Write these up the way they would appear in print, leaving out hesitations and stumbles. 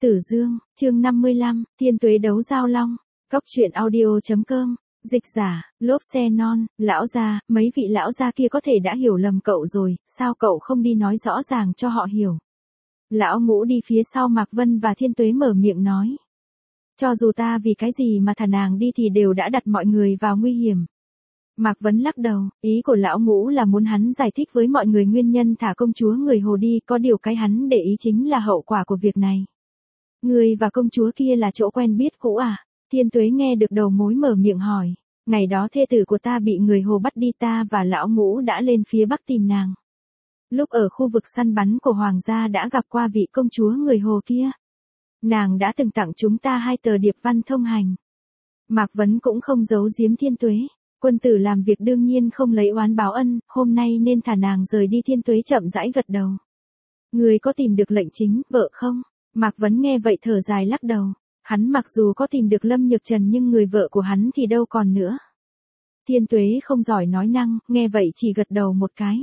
Tử Dương, chương 55, Thiên Tuế đấu Giao Long. Cóc truyện audio.com. Dịch giả, lốp xe non, lão gia, mấy vị lão gia kia có thể đã hiểu lầm cậu rồi, sao cậu không đi nói rõ ràng cho họ hiểu. Lão Ngũ đi phía sau Mạc Vân và Thiên Tuế mở miệng nói. Cho dù ta vì cái gì mà thả nàng đi thì đều đã đặt mọi người vào nguy hiểm. Mạc Vấn lắc đầu, ý của lão Ngũ là muốn hắn giải thích với mọi người nguyên nhân thả công chúa người Hồ đi, có điều cái hắn để ý chính là hậu quả của việc này. Người và công chúa kia là chỗ quen biết cũ à? Thiên Tuế nghe được đầu mối mở miệng hỏi. Ngày đó thê tử của ta bị người Hồ bắt đi, ta và lão Ngũ đã lên phía bắc tìm nàng. Lúc ở khu vực săn bắn của hoàng gia đã gặp qua vị công chúa người Hồ kia. Nàng đã từng tặng chúng ta 2 tờ điệp văn thông hành. Mạc Vấn cũng không giấu giếm Thiên Tuế. Quân tử làm việc đương nhiên không lấy oán báo ân, hôm nay nên thả nàng rời đi. Thiên Tuế chậm rãi gật đầu. Người có tìm được lệnh chính, vợ không? Mạc Vấn nghe vậy thở dài lắc đầu. Hắn mặc dù có tìm được Lâm Nhược Trần nhưng người vợ của hắn thì đâu còn nữa. Thiên Tuế không giỏi nói năng, nghe vậy chỉ gật đầu một cái.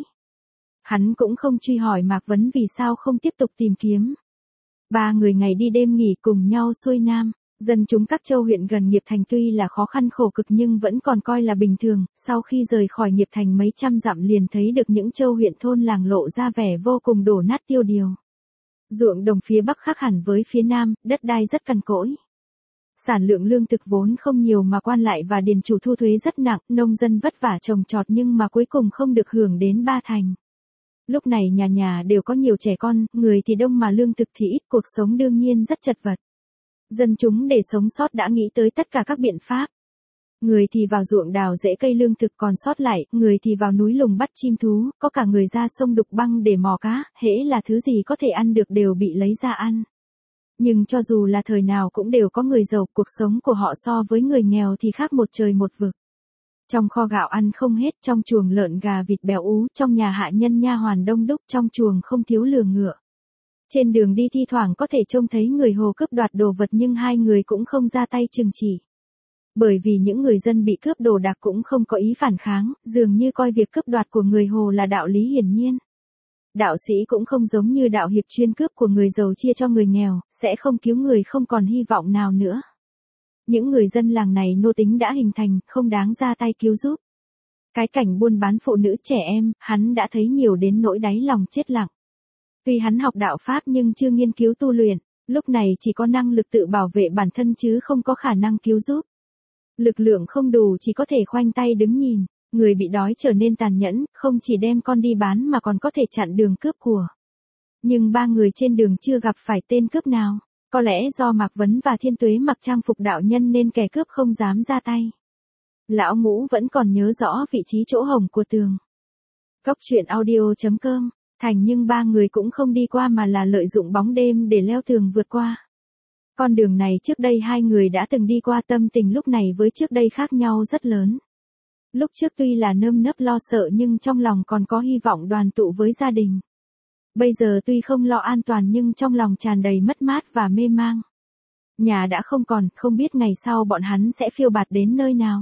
Hắn cũng không truy hỏi Mạc Vấn vì sao không tiếp tục tìm kiếm. 3 người ngày đi đêm nghỉ cùng nhau xuôi nam. Dân chúng các châu huyện gần Nghiệp Thành tuy là khó khăn khổ cực nhưng vẫn còn coi là bình thường, sau khi rời khỏi Nghiệp Thành mấy trăm dặm liền thấy được những châu huyện thôn làng lộ ra vẻ vô cùng đổ nát tiêu điều. Ruộng đồng phía bắc khác hẳn với phía nam, đất đai rất cằn cỗi. Sản lượng lương thực vốn không nhiều mà quan lại và điền chủ thu thuế rất nặng, nông dân vất vả trồng trọt nhưng mà cuối cùng không được hưởng đến 3 thành. Lúc này nhà nhà đều có nhiều trẻ con, người thì đông mà lương thực thì ít, cuộc sống đương nhiên rất chật vật. Dân chúng để sống sót đã nghĩ tới tất cả các biện pháp. Người thì vào ruộng đào rễ cây lương thực còn sót lại, người thì vào núi lùng bắt chim thú, có cả người ra sông đục băng để mò cá, hễ là thứ gì có thể ăn được đều bị lấy ra ăn. Nhưng cho dù là thời nào cũng đều có người giàu, cuộc sống của họ so với người nghèo thì khác một trời một vực. Trong kho gạo ăn không hết, trong chuồng lợn gà vịt béo ú, trong nhà hạ nhân nha hoàn đông đúc, trong chuồng không thiếu lừa ngựa. Trên đường đi thi thoảng có thể trông thấy người Hồ cướp đoạt đồ vật nhưng 2 người cũng không ra tay trừng trị. Bởi vì những người dân bị cướp đồ đạc cũng không có ý phản kháng, dường như coi việc cướp đoạt của người Hồ là đạo lý hiển nhiên. Đạo sĩ cũng không giống như đạo hiệp chuyên cướp của người giàu chia cho người nghèo, sẽ không cứu người không còn hy vọng nào nữa. Những người dân làng này nô tính đã hình thành, không đáng ra tay cứu giúp. Cái cảnh buôn bán phụ nữ trẻ em, hắn đã thấy nhiều đến nỗi đáy lòng chết lặng. Tuy hắn học đạo Pháp nhưng chưa nghiên cứu tu luyện, lúc này chỉ có năng lực tự bảo vệ bản thân chứ không có khả năng cứu giúp. Lực lượng không đủ chỉ có thể khoanh tay đứng nhìn, người bị đói trở nên tàn nhẫn, không chỉ đem con đi bán mà còn có thể chặn đường cướp của. Nhưng 3 người trên đường chưa gặp phải tên cướp nào, có lẽ do Mạc Vấn và Thiên Tuế mặc trang phục đạo nhân nên kẻ cướp không dám ra tay. Lão Ngũ vẫn còn nhớ rõ vị trí chỗ hổng của tường. Cóc truyện audio.com. Thành nhưng 3 người cũng không đi qua mà là lợi dụng bóng đêm để leo tường vượt qua. Con đường này trước đây 2 người đã từng đi qua, tâm tình lúc này với trước đây khác nhau rất lớn. Lúc trước tuy là nơm nớp lo sợ nhưng trong lòng còn có hy vọng đoàn tụ với gia đình. Bây giờ tuy không lo an toàn nhưng trong lòng tràn đầy mất mát và mê mang. Nhà đã không còn, không biết ngày sau bọn hắn sẽ phiêu bạt đến nơi nào.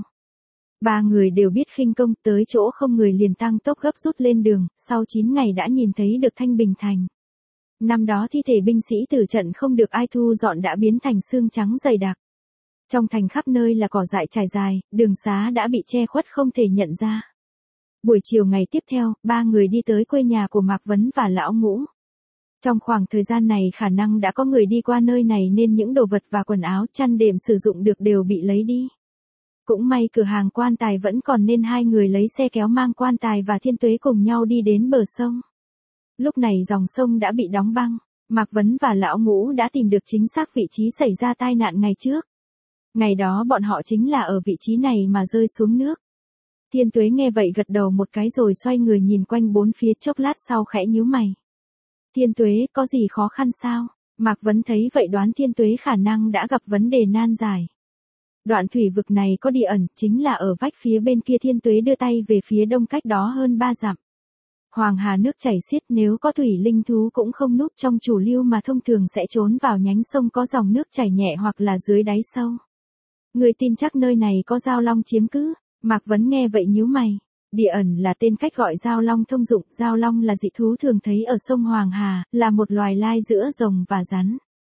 3 người đều biết khinh công, tới chỗ không người liền tăng tốc gấp rút lên đường, sau 9 ngày đã nhìn thấy được Thanh Bình Thành. Năm đó thi thể binh sĩ tử trận không được ai thu dọn đã biến thành xương trắng dày đặc. Trong thành khắp nơi là cỏ dại trải dài, đường xá đã bị che khuất không thể nhận ra. Buổi chiều ngày tiếp theo, 3 người đi tới quê nhà của Mạc Vấn và Lão Ngũ. Trong khoảng thời gian này khả năng đã có người đi qua nơi này nên những đồ vật và quần áo chăn đệm sử dụng được đều bị lấy đi. Cũng may cửa hàng quan tài vẫn còn nên 2 người lấy xe kéo mang quan tài và Thiên Tuế cùng nhau đi đến bờ sông. Lúc này dòng sông đã bị đóng băng, Mạc Vấn và Lão Ngũ đã tìm được chính xác vị trí xảy ra tai nạn ngày trước. Ngày đó bọn họ chính là ở vị trí này mà rơi xuống nước. Thiên Tuế nghe vậy gật đầu một cái rồi xoay người nhìn quanh bốn phía chốc lát sau khẽ nhíu mày. Thiên Tuế, có gì khó khăn sao? Mạc Vấn thấy vậy đoán Thiên Tuế khả năng đã gặp vấn đề nan giải. Đoạn thủy vực này có địa ẩn, chính là ở vách phía bên kia. Thiên Tuế đưa tay về phía đông cách đó hơn 3 dặm. Hoàng hà nước chảy xiết, nếu có thủy linh thú cũng không núp trong chủ lưu mà thông thường sẽ trốn vào nhánh sông có dòng nước chảy nhẹ hoặc là dưới đáy sâu. Người tin chắc nơi này có Giao Long chiếm cứ? Mạc Vấn nghe vậy nhíu mày. Địa ẩn là tên cách gọi Giao Long thông dụng, Giao Long là dị thú thường thấy ở sông Hoàng Hà, là một loài lai giữa rồng và rắn.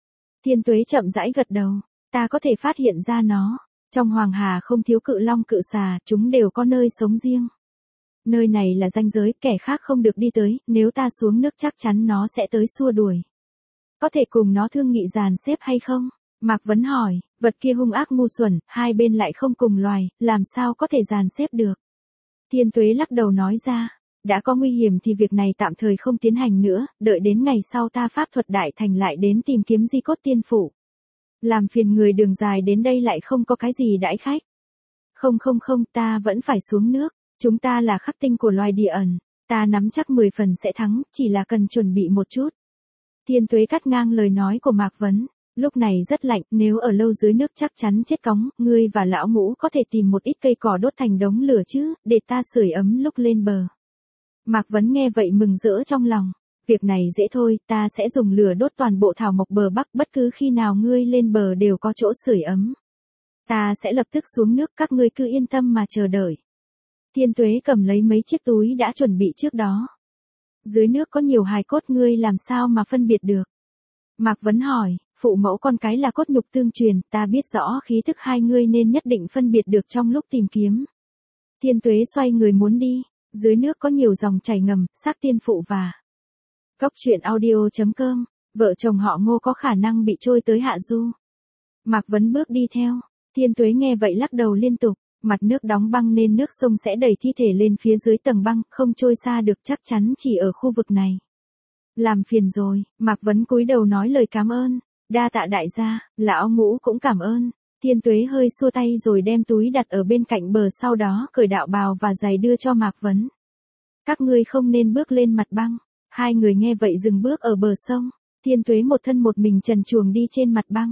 Thiên Tuế chậm rãi gật đầu. Ta có thể phát hiện ra nó. Trong Hoàng Hà không thiếu cự long cự xà, chúng đều có nơi sống riêng. Nơi này là ranh giới, kẻ khác không được đi tới, nếu ta xuống nước chắc chắn nó sẽ tới xua đuổi. Có thể cùng nó thương nghị dàn xếp hay không? Mạc Vấn hỏi, vật kia hung ác ngu xuẩn, hai bên lại không cùng loài, làm sao có thể dàn xếp được? Thiên Tuế lắc đầu nói ra, đã có nguy hiểm thì việc này tạm thời không tiến hành nữa, đợi đến ngày sau ta pháp thuật đại thành lại đến tìm kiếm di cốt tiên phụ. Làm phiền người đường dài đến đây lại không có cái gì đãi khách. Không, ta vẫn phải xuống nước, chúng ta là khắc tinh của loài địa ẩn, ta nắm chắc 10 phần sẽ thắng, chỉ là cần chuẩn bị một chút. Thiên Tuế cắt ngang lời nói của Mạc Vấn, lúc này rất lạnh, nếu ở lâu dưới nước chắc chắn chết cóng, ngươi và lão Ngũ có thể tìm một ít cây cỏ đốt thành đống lửa chứ, để ta sưởi ấm lúc lên bờ. Mạc Vấn nghe vậy mừng rỡ trong lòng, việc này dễ thôi, ta sẽ dùng lửa đốt toàn bộ thảo mộc bờ bắc, bất cứ khi nào ngươi lên bờ đều có chỗ sưởi ấm. Ta sẽ lập tức xuống nước, các ngươi cứ yên tâm mà chờ đợi. Thiên Tuế cầm lấy mấy chiếc túi đã chuẩn bị trước đó. Dưới nước có nhiều hài cốt, ngươi làm sao mà phân biệt được? Mạc Vấn hỏi, phụ mẫu con cái là cốt nhục tương truyền, ta biết rõ khí thức hai ngươi nên nhất định phân biệt được trong lúc tìm kiếm. Thiên Tuế xoay người muốn đi, dưới nước có nhiều dòng chảy ngầm, xác tiên phụ và Cốc truyện audio.com, vợ chồng họ Ngô có khả năng bị trôi tới hạ du. Mạc Vấn bước đi theo, Thiên Tuế nghe vậy lắc đầu liên tục, mặt nước đóng băng nên nước sông sẽ đẩy thi thể lên phía dưới tầng băng, không trôi xa được, chắc chắn chỉ ở khu vực này. Làm phiền rồi, Mạc Vấn cúi đầu nói lời cảm ơn, đa tạ đại gia, lão Ngũ cũng cảm ơn. Thiên Tuế hơi xua tay rồi đem túi đặt ở bên cạnh bờ, sau đó cởi đạo bào và giày đưa cho Mạc Vấn. Các ngươi không nên bước lên mặt băng. Hai người nghe vậy dừng bước ở bờ sông, Thiên Tuế một thân một mình trần truồng đi trên mặt băng.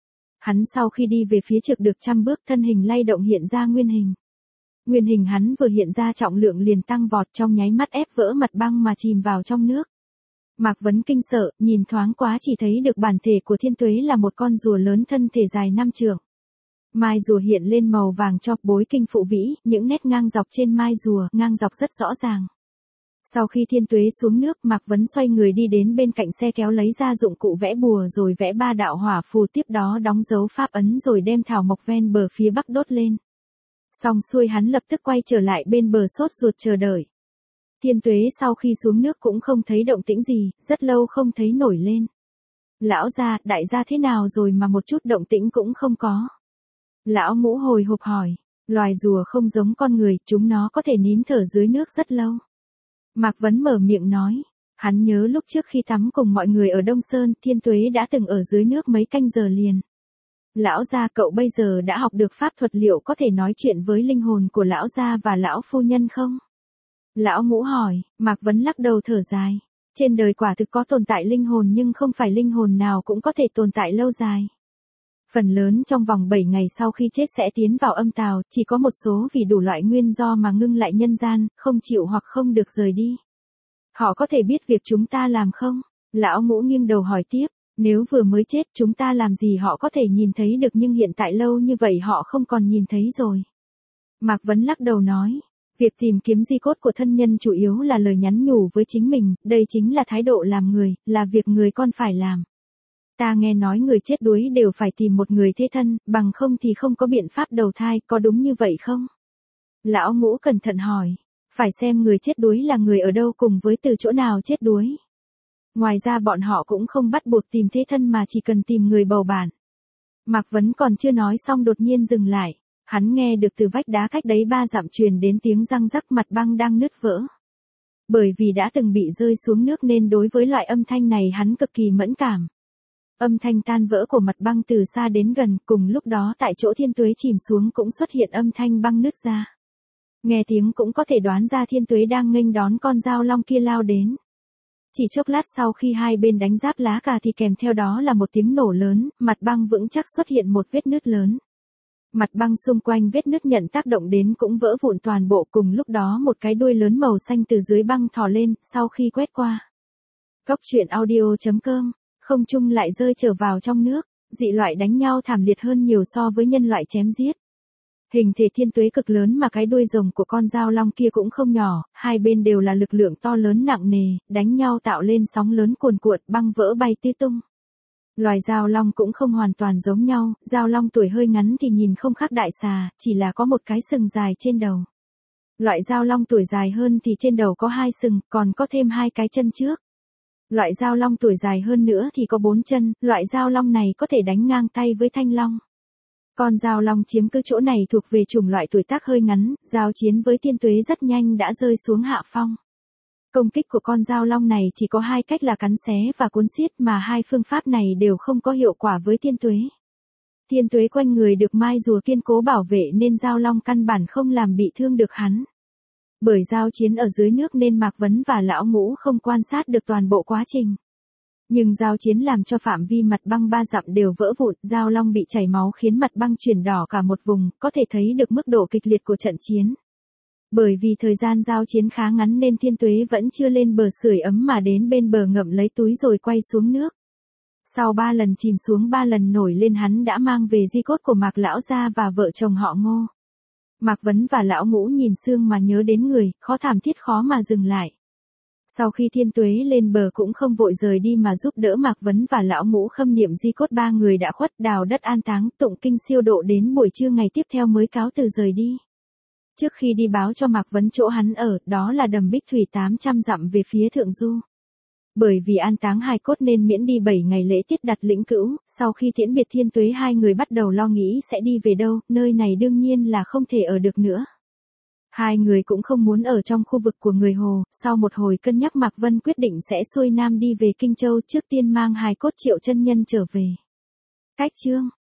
Hắn sau khi đi về phía trước được 100 bước, thân hình lay động hiện ra nguyên hình. Nguyên hình hắn vừa hiện ra trọng lượng liền tăng vọt, trong nháy mắt ép vỡ mặt băng mà chìm vào trong nước. Mạc Vấn kinh sợ, nhìn thoáng quá chỉ thấy được bản thể của Thiên Tuế là một con rùa lớn thân thể dài 5 trượng. Mai rùa hiện lên màu vàng cho bối kinh phụ vĩ, những nét ngang dọc trên mai rùa, ngang dọc rất rõ ràng. Sau khi Thiên Tuế xuống nước, Mạc Vấn xoay người đi đến bên cạnh xe kéo lấy ra dụng cụ vẽ bùa rồi vẽ 3 đạo hỏa phù, tiếp đó đóng dấu pháp ấn rồi đem thảo mộc ven bờ phía bắc đốt lên. Xong xuôi hắn lập tức quay trở lại bên bờ sốt ruột chờ đợi. Thiên Tuế sau khi xuống nước cũng không thấy động tĩnh gì, rất lâu không thấy nổi lên. Lão gia, đại gia thế nào rồi mà một chút động tĩnh cũng không có. Lão Ngũ hồi hộp hỏi, loài rùa không giống con người, chúng nó có thể nín thở dưới nước rất lâu. Mạc Vấn mở miệng nói, hắn nhớ lúc trước khi tắm cùng mọi người ở Đông Sơn, Thiên Tuế đã từng ở dưới nước mấy canh giờ liền. Lão gia, cậu bây giờ đã học được pháp thuật, liệu có thể nói chuyện với linh hồn của lão gia và lão phu nhân không? Lão Ngũ hỏi, Mạc Vấn lắc đầu thở dài. Trên đời quả thực có tồn tại linh hồn, nhưng không phải linh hồn nào cũng có thể tồn tại lâu dài. Phần lớn trong vòng 7 ngày sau khi chết sẽ tiến vào âm tào, chỉ có một số vì đủ loại nguyên do mà ngưng lại nhân gian, không chịu hoặc không được rời đi. Họ có thể biết việc chúng ta làm không? Lão Ngũ nghiêng đầu hỏi tiếp, nếu vừa mới chết chúng ta làm gì họ có thể nhìn thấy được, nhưng hiện tại lâu như vậy họ không còn nhìn thấy rồi. Mạc Vấn lắc đầu nói, việc tìm kiếm di cốt của thân nhân chủ yếu là lời nhắn nhủ với chính mình, đây chính là thái độ làm người, là việc người con phải làm. Ta nghe nói người chết đuối đều phải tìm một người thế thân, bằng không thì không có biện pháp đầu thai, có đúng như vậy không? Lão Ngũ cẩn thận hỏi, phải xem người chết đuối là người ở đâu cùng với từ chỗ nào chết đuối. Ngoài ra bọn họ cũng không bắt buộc tìm thế thân mà chỉ cần tìm người bầu bạn. Mạc Vấn còn chưa nói xong đột nhiên dừng lại, hắn nghe được từ vách đá cách đấy 3 dặm truyền đến tiếng răng rắc, mặt băng đang nứt vỡ. Bởi vì đã từng bị rơi xuống nước nên đối với loại âm thanh này hắn cực kỳ mẫn cảm. Âm thanh tan vỡ của mặt băng từ xa đến gần, cùng lúc đó tại chỗ Thiên Tuế chìm xuống cũng xuất hiện âm thanh băng nứt ra. Nghe tiếng cũng có thể đoán ra Thiên Tuế đang nghênh đón con dao long kia lao đến. Chỉ chốc lát sau khi hai bên đánh giáp lá cà thì kèm theo đó là một tiếng nổ lớn, mặt băng vững chắc xuất hiện một vết nứt lớn. Mặt băng xung quanh vết nứt nhận tác động đến cũng vỡ vụn toàn bộ, cùng lúc đó một cái đuôi lớn màu xanh từ dưới băng thò lên, sau khi quét qua. Cốc truyện audio.com, không trung lại rơi trở vào trong nước, dị loại đánh nhau thảm liệt hơn nhiều so với nhân loại chém giết. Hình thể Thiên Tuế cực lớn mà cái đuôi rồng của con dao long kia cũng không nhỏ, hai bên đều là lực lượng to lớn nặng nề, đánh nhau tạo lên sóng lớn cuồn cuộn, băng vỡ bay tứ tung. Loài dao long cũng không hoàn toàn giống nhau, dao long tuổi hơi ngắn thì nhìn không khác đại xà, chỉ là có một cái sừng dài trên đầu. Loại dao long tuổi dài hơn thì trên đầu có 2 sừng, còn có thêm 2 cái chân trước. Loại dao long tuổi dài hơn nữa thì có 4 chân, loại dao long này có thể đánh ngang tay với thanh long. Con dao long chiếm cứ chỗ này thuộc về chủng loại tuổi tác hơi ngắn, giao chiến với Thiên Tuế rất nhanh đã rơi xuống hạ phong. Công kích của con dao long này chỉ có 2 cách là cắn xé và cuốn xiết mà 2 phương pháp này đều không có hiệu quả với Thiên Tuế. Thiên Tuế quanh người được mai rùa kiên cố bảo vệ nên dao long căn bản không làm bị thương được hắn. Bởi giao chiến ở dưới nước nên Mạc Vấn và Lão Ngũ không quan sát được toàn bộ quá trình. Nhưng giao chiến làm cho phạm vi mặt băng 3 dặm đều vỡ vụn, dao long bị chảy máu khiến mặt băng chuyển đỏ cả một vùng, có thể thấy được mức độ kịch liệt của trận chiến. Bởi vì thời gian giao chiến khá ngắn nên Thiên Tuế vẫn chưa lên bờ sưởi ấm mà đến bên bờ ngậm lấy túi rồi quay xuống nước. Sau 3 lần chìm xuống 3 lần nổi lên hắn đã mang về di cốt của Mạc lão gia và vợ chồng họ Ngô. Mạc Vấn và Lão Ngũ nhìn xương mà nhớ đến người, khó thảm thiết khó mà dừng lại. Sau khi Thiên Tuế lên bờ cũng không vội rời đi mà giúp đỡ Mạc Vấn và Lão Ngũ khâm niệm di cốt 3 người đã khuất, đào đất an táng, tụng kinh siêu độ đến buổi trưa ngày tiếp theo mới cáo từ rời đi. Trước khi đi báo cho Mạc Vấn chỗ hắn ở, đó là đầm Bích Thủy 800 dặm về phía thượng du. Bởi vì an táng hài cốt nên miễn đi 7 ngày lễ tiết đặt lĩnh cữu, sau khi tiễn biệt Thiên Tuế 2 người bắt đầu lo nghĩ sẽ đi về đâu, nơi này đương nhiên là không thể ở được nữa. 2 người cũng không muốn ở trong khu vực của người Hồ, sau một hồi cân nhắc Mạc Vân quyết định sẽ xuôi nam đi về Kinh Châu, trước tiên mang hài cốt Triệu chân nhân trở về. Cách chương